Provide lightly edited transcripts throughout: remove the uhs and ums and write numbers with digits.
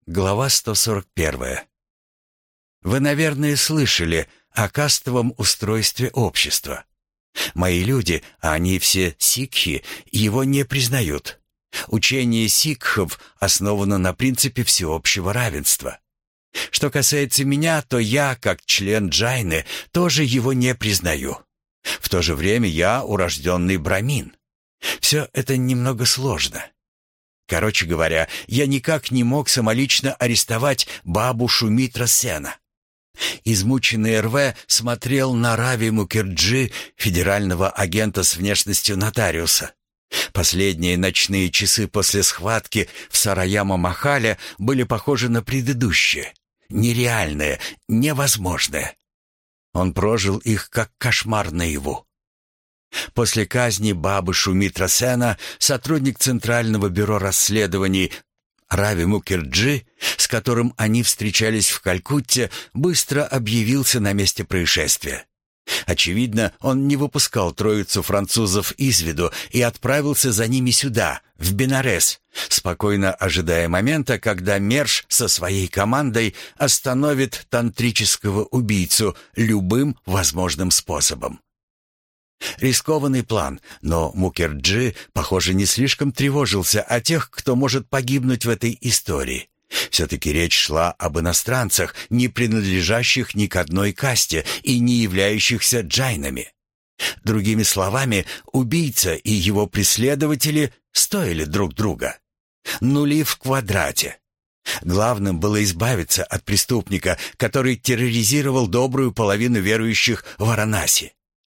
Глава 141. Вы, наверное, слышали о кастовом устройстве общества. Мои люди, а они все сикхи, его не признают. Учение сикхов основано на принципе всеобщего равенства. Что касается меня, то я, как член джайны, тоже его не признаю. В то же время я урожденный брамин. Все это немного сложно. Короче говоря, я никак не мог самолично арестовать бабу Шумитра Сена. Измученный РВ смотрел на Рави Мукерджи, федерального агента с внешностью нотариуса. Последние ночные часы после схватки в Сараяма-Махале были похожи на предыдущие. Нереальные, невозможные. Он прожил их как кошмар наяву. После казни бабы Шумитра Сена сотрудник Центрального бюро расследований Рави Мукерджи, с которым они встречались в Калькутте, быстро объявился на месте происшествия. Очевидно, он не выпускал троицу французов из виду и отправился за ними сюда, в Бенарес, спокойно ожидая момента, когда Мерш со своей командой остановит тантрического убийцу любым возможным способом. Рискованный план, но Мукерджи, похоже, не слишком тревожился о тех, кто может погибнуть в этой истории. Все-таки речь шла об иностранцах, не принадлежащих ни к одной касте и не являющихся джайнами. Другими словами, убийца и его преследователи стоили друг друга. Нули в квадрате. Главным было избавиться от преступника, который терроризировал добрую половину верующих в Варанаси.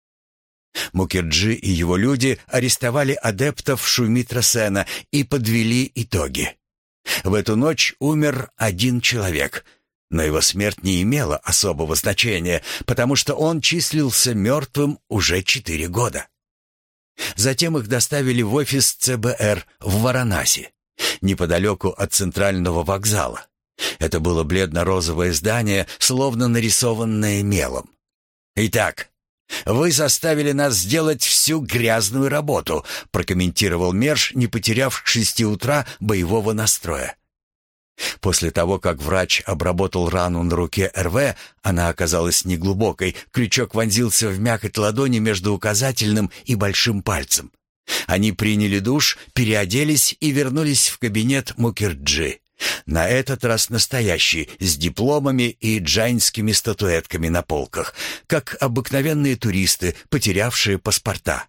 Мукерджи и его люди арестовали адептов Шумитра Сена и подвели итоги. В эту ночь умер один человек, но его смерть не имела особого значения, потому что он числился мертвым уже 4 года. Затем их доставили в офис ЦБР в Варанаси, неподалеку от центрального вокзала. Это было бледно-розовое здание, словно нарисованное мелом. «Итак, вы заставили нас сделать всю грязную работу», прокомментировал Мерш, не потеряв к 6 утра боевого настроя. После того, как врач обработал рану на руке РВ, она оказалась неглубокой, крючок вонзился в мякоть ладони между указательным и большим пальцем. Они приняли душ, переоделись и вернулись в кабинет Мукерджи. На этот раз настоящий, с дипломами и джайнскими статуэтками на полках, как обыкновенные туристы, потерявшие паспорта.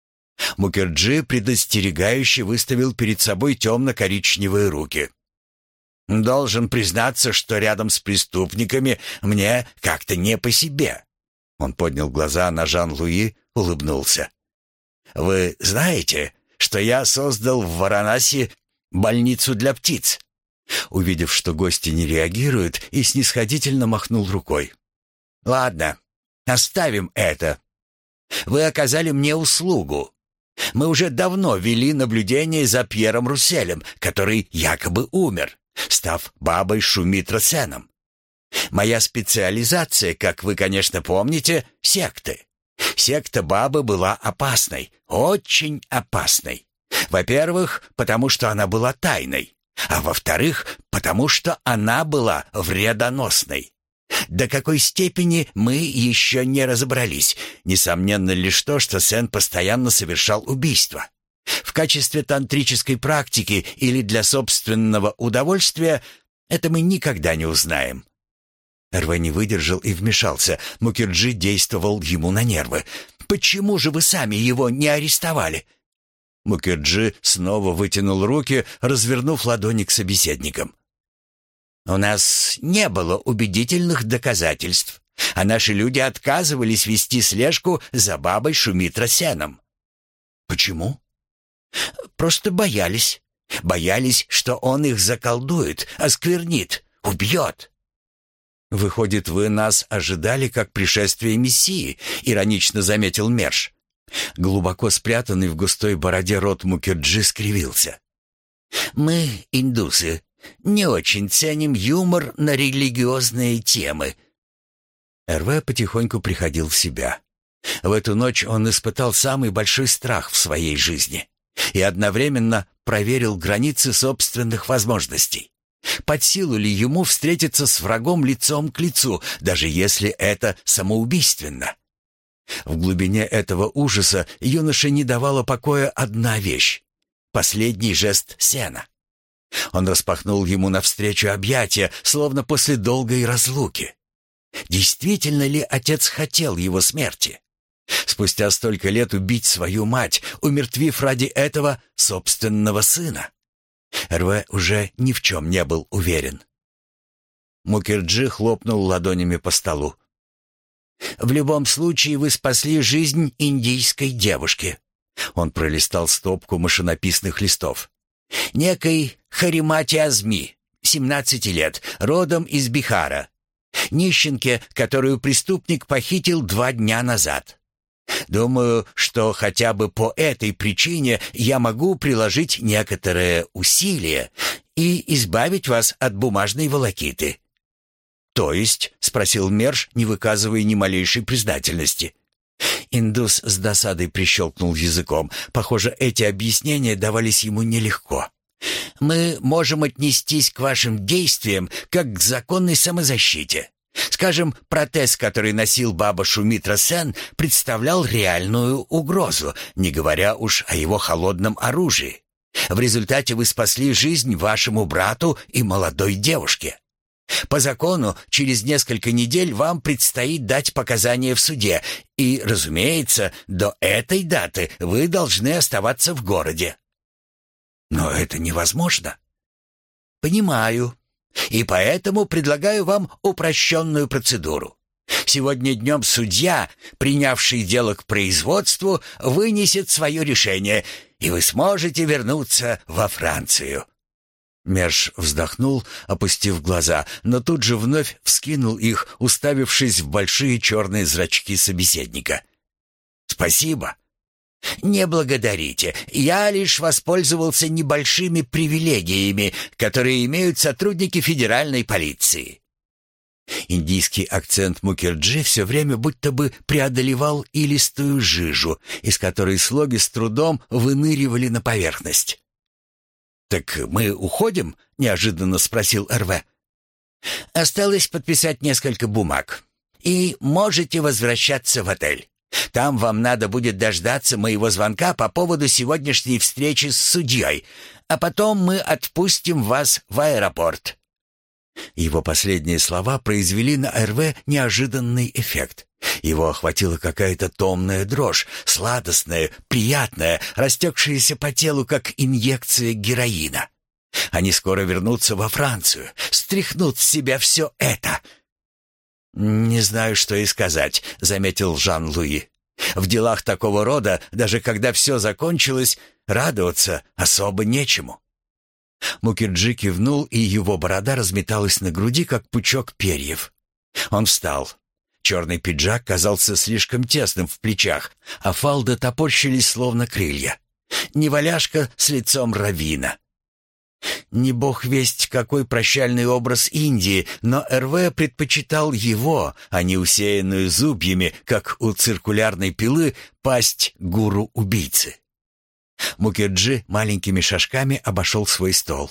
Мукерджи предостерегающе выставил перед собой темно-коричневые руки. «Должен признаться, что рядом с преступниками мне как-то не по себе». Он поднял глаза на Жан-Луи, улыбнулся. «Вы знаете, что я создал в Варанаси больницу для птиц?» Увидев, что гости не реагируют, и снисходительно махнул рукой. «Ладно, оставим это. Вы оказали мне услугу. Мы уже давно вели наблюдение за Пьером Русселем, который якобы умер, став бабой Шумитра Сеном. Моя специализация, как вы, конечно, помните, секты. Секта бабы была опасной, очень опасной. Во-первых, потому что она была тайной. А во-вторых, потому что она была вредоносной. До какой степени мы еще не разобрались. Несомненно лишь то, что Сен постоянно совершал убийства. В качестве тантрической практики или для собственного удовольствия это мы никогда не узнаем. РВ не выдержал и вмешался. Мукерджи действовал ему на нервы. «Почему же вы сами его не арестовали?» Мукерджи снова вытянул руки, развернув ладони к собеседникам. «У нас не было убедительных доказательств, а наши люди отказывались вести слежку за бабой Шумитра Сеном». «Почему?» «Просто боялись. Боялись, что он их заколдует, осквернит, убьет». «Выходит, вы нас ожидали как пришествие Мессии», — иронично заметил Мерш. Глубоко спрятанный в густой бороде рот Мукерджи скривился. «Мы, индусы, не очень ценим юмор на религиозные темы». РВ потихоньку приходил в себя. В эту ночь он испытал самый большой страх в своей жизни и одновременно проверил границы собственных возможностей. Под силу ли ему встретиться с врагом лицом к лицу, даже если это самоубийственно? В глубине этого ужаса юноше не давала покоя одна вещь — последний жест Сена. Он распахнул ему навстречу объятия, словно после долгой разлуки. Действительно ли отец хотел его смерти? Спустя столько лет убить свою мать, умертвив ради этого собственного сына? Эрве уже ни в чем не был уверен. Мукерджи хлопнул ладонями по столу. «В любом случае вы спасли жизнь индийской девушки». Он пролистал стопку машинописных листов. «Некой Харимати Азми, 17 лет, родом из Бихара. Нищенке, которую преступник похитил 2 дня назад. Думаю, что хотя бы по этой причине я могу приложить некоторые усилия и избавить вас от бумажной волокиты». «То есть?» — спросил Мерш, не выказывая ни малейшей признательности. Индус с досадой прищелкнул языком. Похоже, эти объяснения давались ему нелегко. «Мы можем отнестись к вашим действиям как к законной самозащите. Скажем, протез, который носил баба Шумитра Сен, представлял реальную угрозу, не говоря уж о его холодном оружии. В результате вы спасли жизнь вашему брату и молодой девушке. По закону, через несколько недель вам предстоит дать показания в суде, и, разумеется, до этой даты вы должны оставаться в городе». «Но это невозможно». «Понимаю. И поэтому предлагаю вам упрощенную процедуру. Сегодня днем судья, принявший дело к производству, вынесет свое решение, и вы сможете вернуться во Францию». Мерш вздохнул, опустив глаза, но тут же вновь вскинул их, уставившись в большие черные зрачки собеседника. «Спасибо». «Не благодарите. Я лишь воспользовался небольшими привилегиями, которые имеют сотрудники федеральной полиции». Индийский акцент Мукерджи все время будто бы преодолевал илистую жижу, из которой слоги с трудом выныривали на поверхность. «Так мы уходим?» — неожиданно спросил Эрве. «Осталось подписать несколько бумаг. И можете возвращаться в отель. Там вам надо будет дождаться моего звонка по поводу сегодняшней встречи с судьей, а потом мы отпустим вас в аэропорт». Его последние слова произвели на Эрве неожиданный эффект. Его охватила какая-то томная дрожь, сладостная, приятная, растекшаяся по телу, как инъекция героина. Они скоро вернутся во Францию, стряхнут с себя все это. «Не знаю, что и сказать», — заметил Жан-Луи. «В делах такого рода, даже когда все закончилось, радоваться особо нечему». Мукерджи кивнул, и его борода разметалась на груди, как пучок перьев. Он встал. Черный пиджак казался слишком тесным в плечах, а фалды топорщились, словно крылья. Неваляшка с лицом раввина. Не бог весть какой прощальный образ Индии, но Эрве предпочитал его, а не усеянную зубьями, как у циркулярной пилы, пасть гуру-убийцы. Мукерджи маленькими шажками обошел свой стол.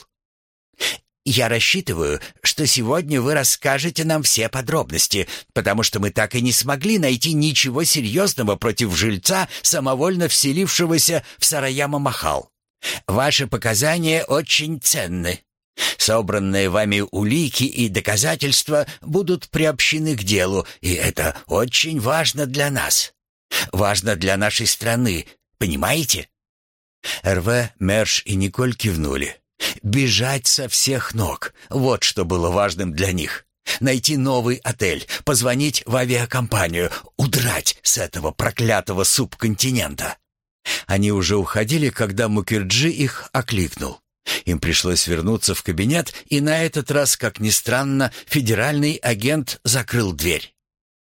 «Я рассчитываю, что сегодня вы расскажете нам все подробности, потому что мы так и не смогли найти ничего серьезного против жильца, самовольно вселившегося в Сараяма-Махал. Ваши показания очень ценны. Собранные вами улики и доказательства будут приобщены к делу, и это очень важно для нас. Важно для нашей страны, понимаете?» Эрве, Мерш и Николь кивнули. Бежать со всех ног — вот что было важным для них. Найти новый отель, позвонить в авиакомпанию, удрать с этого проклятого субконтинента. Они уже уходили, когда Мукерджи их окликнул. Им пришлось вернуться в кабинет, и на этот раз, как ни странно, федеральный агент закрыл дверь.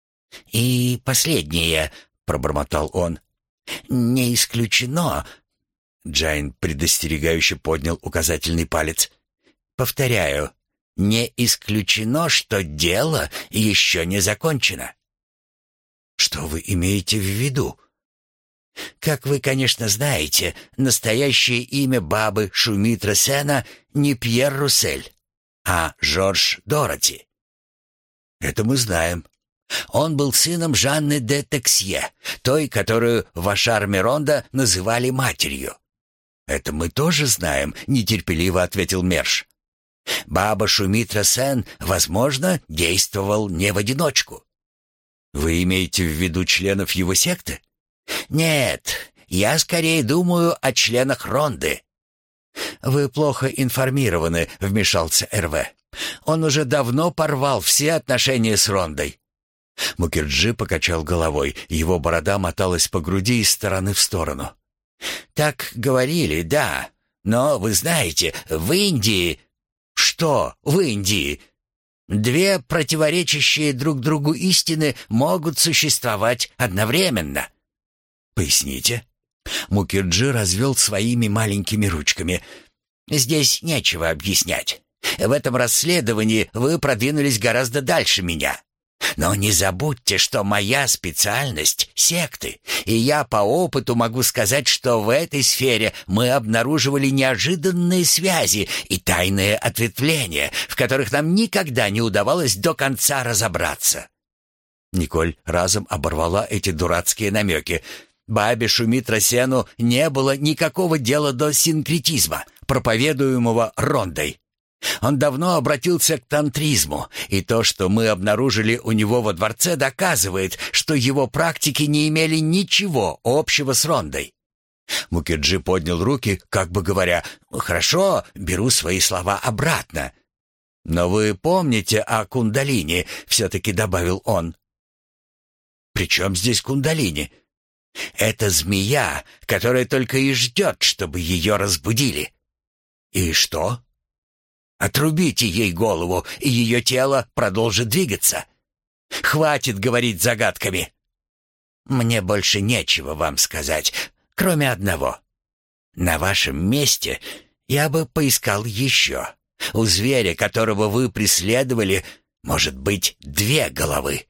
«И последнее», — пробормотал он, — «не исключено...» Джайн предостерегающе поднял указательный палец. «Повторяю, не исключено, что дело еще не закончено». «Что вы имеете в виду?» «Как вы, конечно, знаете, настоящее имя бабы Шумитра Сена не Пьер Руссель. а Жорж Дороти. Это мы знаем. Он был сыном Жанны де Тексье, той, которую в Ашар-Миронда называли матерью. Это мы тоже знаем, нетерпеливо ответил Мерш. Баба Шумитра Сен, возможно, действовал не в одиночку. Вы имеете в виду членов его секты? Нет, я скорее думаю о членах Ронды. Вы плохо информированы, вмешался Эрве. Он уже давно порвал все отношения с Рондой. Мукерджи покачал головой, его борода моталась по груди из стороны в сторону. Так говорили, да, но вы знаете, в Индии... Что в Индии? Две противоречащие друг другу истины могут существовать одновременно. Поясните. Мукерджи развел своими маленькими ручками. Здесь нечего объяснять. В этом расследовании вы продвинулись гораздо дальше меня. Но не забудьте, что моя специальность — секты, и я по опыту могу сказать, что в этой сфере мы обнаруживали неожиданные связи и тайные ответвления, в которых нам никогда не удавалось до конца разобраться. Николь разом оборвала эти дурацкие намеки. Бабе Шумитра Сену не было никакого дела до синкретизма, проповедуемого Рондой. Он давно обратился к тантризму, и то, что мы обнаружили у него во дворце, доказывает, что его практики не имели ничего общего с Рондой. Мукерджи поднял руки, как бы говоря: «Хорошо, беру свои слова обратно». «Но вы помните о кундалини?» — все-таки добавил он. «При чем здесь кундалини?» «Это змея, которая только и ждет, чтобы ее разбудили». «И что?» «Отрубите ей голову, и ее тело продолжит двигаться. Хватит говорить загадками. Мне больше нечего вам сказать, кроме одного. На вашем месте я бы поискал еще. У зверя, которого вы преследовали, может быть 2 головы».